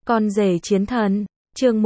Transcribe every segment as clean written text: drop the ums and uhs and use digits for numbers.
Con rể chiến thần, chương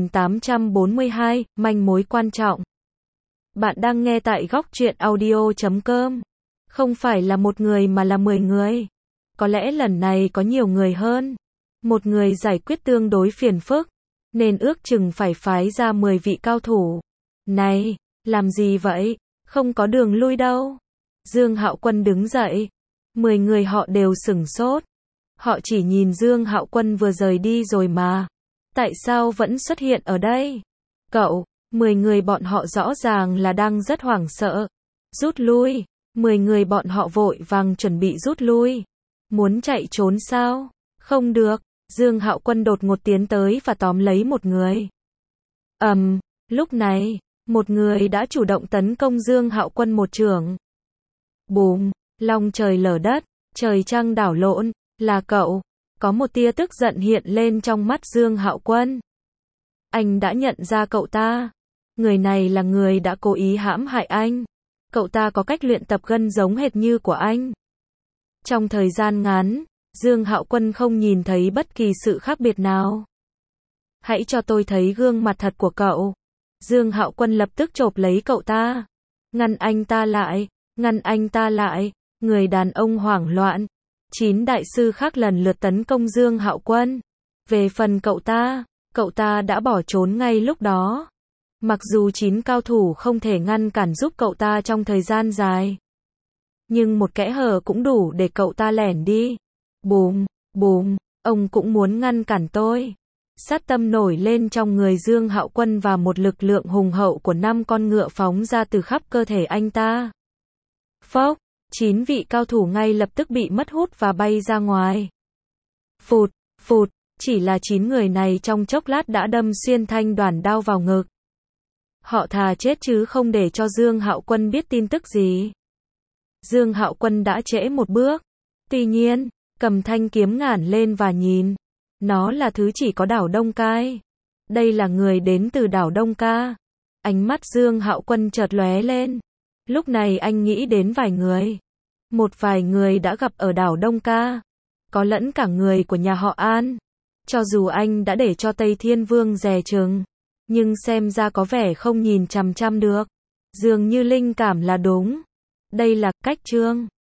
1842, manh mối quan trọng. Bạn đang nghe tại góc truyện audio.com. Không phải là một người mà là 10 người. Có lẽ lần này có nhiều người hơn. Một người giải quyết tương đối phiền phức, nên ước chừng phải phái ra 10 vị cao thủ. Này, làm gì vậy? Không có đường lui đâu. Dương Hạo Quân đứng dậy. 10 người họ đều sửng sốt. Họ chỉ nhìn Dương Hạo Quân vừa rời đi rồi mà. Tại sao vẫn xuất hiện ở đây? Cậu, 10 người bọn họ rõ ràng là đang rất hoảng sợ. Rút lui. 10 người bọn họ vội vàng chuẩn bị rút lui. Muốn chạy trốn sao? Không được. Dương Hạo Quân đột ngột tiến tới và tóm lấy một người. Lúc này, một người đã chủ động tấn công Dương Hạo Quân một chưởng. Bùm, long trời lở đất, trời trăng đảo lộn, là cậu. Có một tia tức giận hiện lên trong mắt Dương Hạo Quân. Anh đã nhận ra cậu ta. Người này là người đã cố ý hãm hại anh. Cậu ta có cách luyện tập gân giống hệt như của anh. Trong thời gian ngắn, Dương Hạo Quân không nhìn thấy bất kỳ sự khác biệt nào. Hãy cho tôi thấy gương mặt thật của cậu. Dương Hạo Quân lập tức chộp lấy cậu ta. Ngăn anh ta lại, ngăn anh ta lại. Người đàn ông hoảng loạn. 9 đại sư khác lần lượt tấn công Dương Hạo Quân. Về phần cậu ta đã bỏ trốn ngay lúc đó. Mặc dù 9 cao thủ không thể ngăn cản giúp cậu ta trong thời gian dài, nhưng một kẽ hở cũng đủ để cậu ta lẻn đi. Bùm, bùm, ông cũng muốn ngăn cản tôi. Sát tâm nổi lên trong người Dương Hạo Quân và một lực lượng hùng hậu của 5 con ngựa phóng ra từ khắp cơ thể anh ta. Phốc, 9 vị cao thủ ngay lập tức bị mất hút và bay ra ngoài. Phụt, phụt, chỉ là 9 người này trong chốc lát đã đâm xuyên thanh đoàn đao vào ngực. Họ thà chết chứ không để cho Dương Hạo Quân biết tin tức gì. Dương Hạo Quân đã trễ một bước. Tuy nhiên, cầm thanh kiếm ngản lên và nhìn. Nó là thứ chỉ có đảo Đông Cai. Đây là người đến từ đảo Đông Ca. Ánh mắt Dương Hạo Quân chợt lóe lên. Lúc này anh nghĩ đến vài người. Một vài người đã gặp ở đảo Đông Ca. Có lẫn cả người của nhà họ An. Cho dù anh đã để cho Tây Thiên Vương dè chừng, nhưng xem ra có vẻ không nhìn chằm chằm được. Dường như linh cảm là đúng. Đây là cách Trương